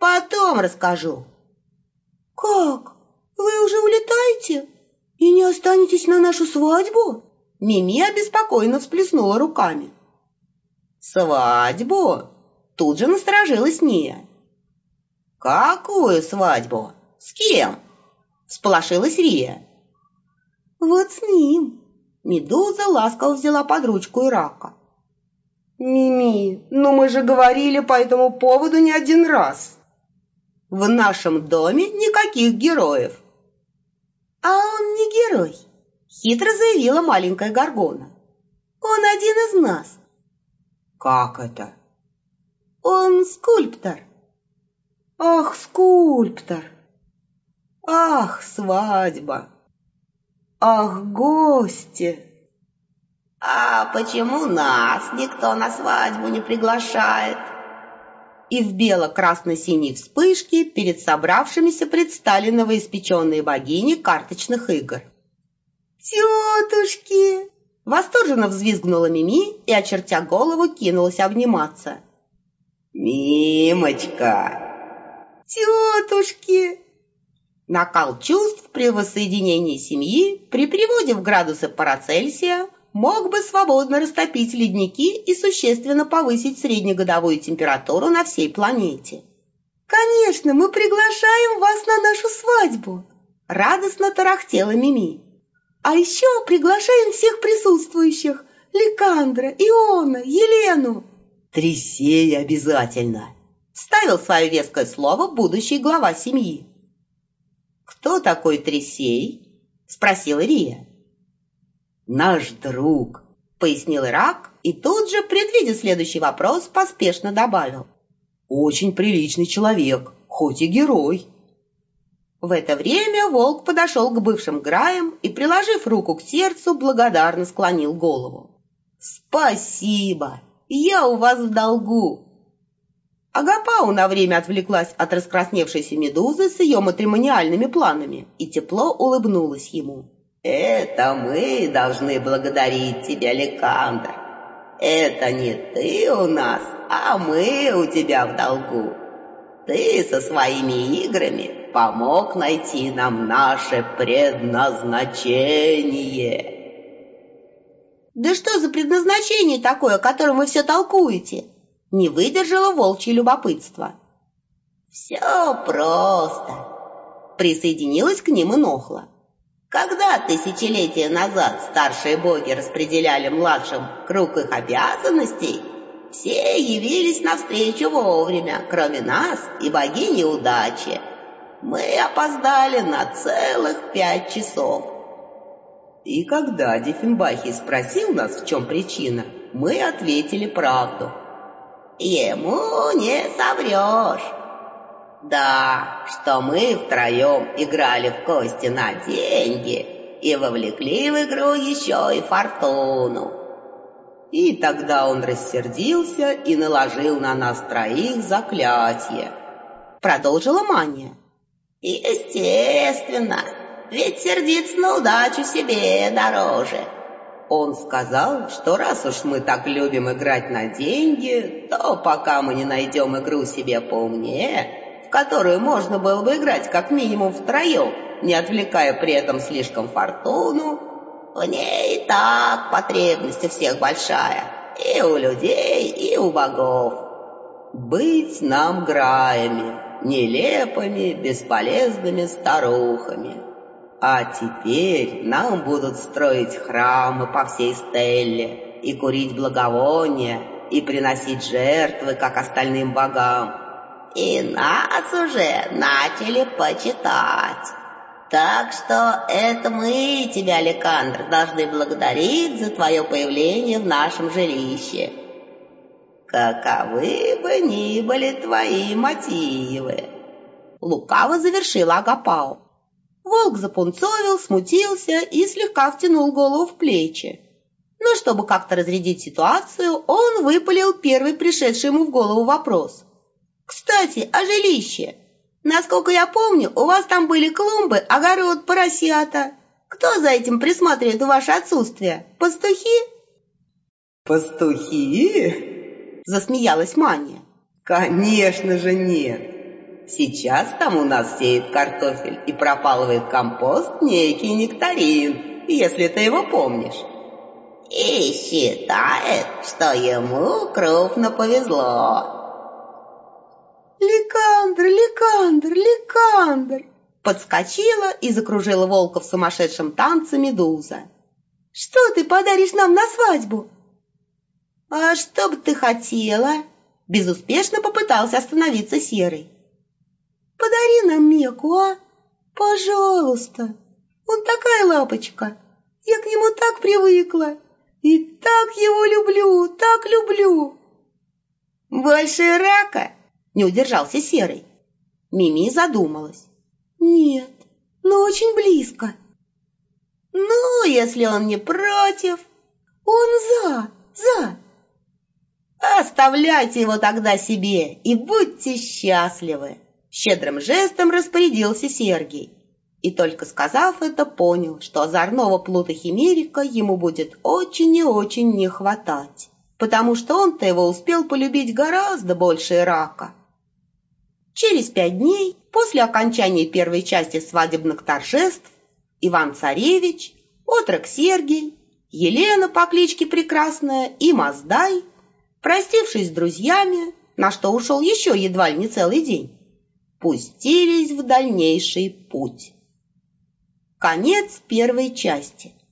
Потом расскажу. Как? Вы уже улетаете? И не останетесь на нашу свадьбу? Мими обеспокоенно всплеснула руками. Свадьбу? Тут же насторожилась Ния. Какую свадьбу? С кем? Всполошилась Рия. Вот с ним. Медуза ласково взяла под ручку Ирака. Мими, но мы же говорили по этому поводу не один раз. В нашем доме никаких героев. А он не герой, хитро заявила маленькая Горгона. Он один из нас. Как это? Он скульптор. Ах, скульптор. Ах, свадьба. Ах, гости. А почему нас никто на свадьбу не приглашает? И в бело-красно-синей вспышке перед собравшимися предстали новоиспеченные богини карточных игр. «Тетушки!» — восторженно взвизгнула Мими и, очертя голову, кинулась обниматься. «Мимочка!» «Тетушки!» Накал чувств при воссоединении семьи при переводе в градусы Парацельсия мог бы свободно растопить ледники и существенно повысить среднегодовую температуру на всей планете. «Конечно, мы приглашаем вас на нашу свадьбу!» — радостно тарахтела Мими. «А еще приглашаем всех присутствующих — Ликандра, Иона, Елену!» «Трисей обязательно!» — вставил свое веское слово будущий глава семьи. «Кто такой Трисей?» — спросила Рия. «Наш друг», — пояснил Ирак, и тут же, предвидя следующий вопрос, поспешно добавил. «Очень приличный человек, хоть и герой». В это время волк подошел к бывшим граям и, приложив руку к сердцу, благодарно склонил голову. «Спасибо! Я у вас в долгу!» Агапау на время отвлеклась от раскрасневшейся медузы с ее матримониальными планами и тепло улыбнулась ему. «Это мы должны благодарить тебя, Ликандр. Это не ты у нас, а мы у тебя в долгу. Ты со своими играми помог найти нам наше предназначение». «Да что за предназначение такое, о котором вы все толкуете?» Не выдержало волчье любопытство. «Все просто», — присоединилась к ним и Нохла. «Когда тысячелетия назад старшие боги распределяли младшим круг их обязанностей, все явились навстречу вовремя, кроме нас и богини удачи. Мы опоздали на целых 5 часов». И когда Диффенбахи спросил нас, в чем причина, мы ответили правду. Ему не соврешь. Да, что мы втроем играли в кости на деньги и вовлекли в игру еще и фортуну. И тогда он рассердился и наложил на нас троих заклятие. Продолжила Мания. Естественно, ведь сердиться на удачу себе дороже. Он сказал, что раз уж мы так любим играть на деньги, то пока мы не найдем игру себе поумнее, в которую можно было бы играть как минимум втроем, не отвлекая при этом слишком фортуну, в ней и так потребность у всех большая, и у людей, и у богов. Быть нам граями, нелепыми, бесполезными старухами. А теперь нам будут строить храмы по всей Стелле и курить благовония, и приносить жертвы, как остальным богам. И нас уже начали почитать. Так что это мы тебя, Ликандр, должны благодарить за твое появление в нашем жилище. Каковы бы ни были твои мотивы. Лукаво завершила Агапау. Волк запунцовил, смутился и слегка втянул голову в плечи. Но чтобы как-то разрядить ситуацию, он выпалил первый пришедший ему в голову вопрос. «Кстати, о жилище. Насколько я помню, у вас там были клумбы, огород, поросята. Кто за этим присматривает в ваше отсутствие? Пастухи?» «Пастухи?» — засмеялась Мания. «Конечно же нет. Сейчас там у нас сеет картофель и пропалывает компост некий Нектарин, если ты его помнишь. И считает, что ему крупно повезло. «Ликандр, Ликандр, Ликандр!» Подскочила и закружила волка в сумасшедшем танце Медуза. «Что ты подаришь нам на свадьбу?» «А что бы ты хотела?» Безуспешно попытался остановиться Серый. «Подари нам Меку, а? Пожалуйста! Он такая лапочка! Я к нему так привыкла! И так его люблю, так люблю!» «Больше рака?» — не удержался Серый. Мими задумалась. «Нет, но очень близко». «Ну, если он не против...» «Он за!» «Оставляйте его тогда себе и будьте счастливы!» Щедрым жестом распорядился Сергей. И только сказав это, понял, что озорного плута-химерика ему будет очень и очень не хватать, потому что он-то его успел полюбить гораздо больше рака. Через 5 дней после окончания первой части свадебных торжеств Иван-Царевич, отрок Сергий, Елена по кличке Прекрасная и Маздай, простившись с друзьями, на что ушел еще едва ли не целый день, пустились в дальнейший путь. Конец первой части.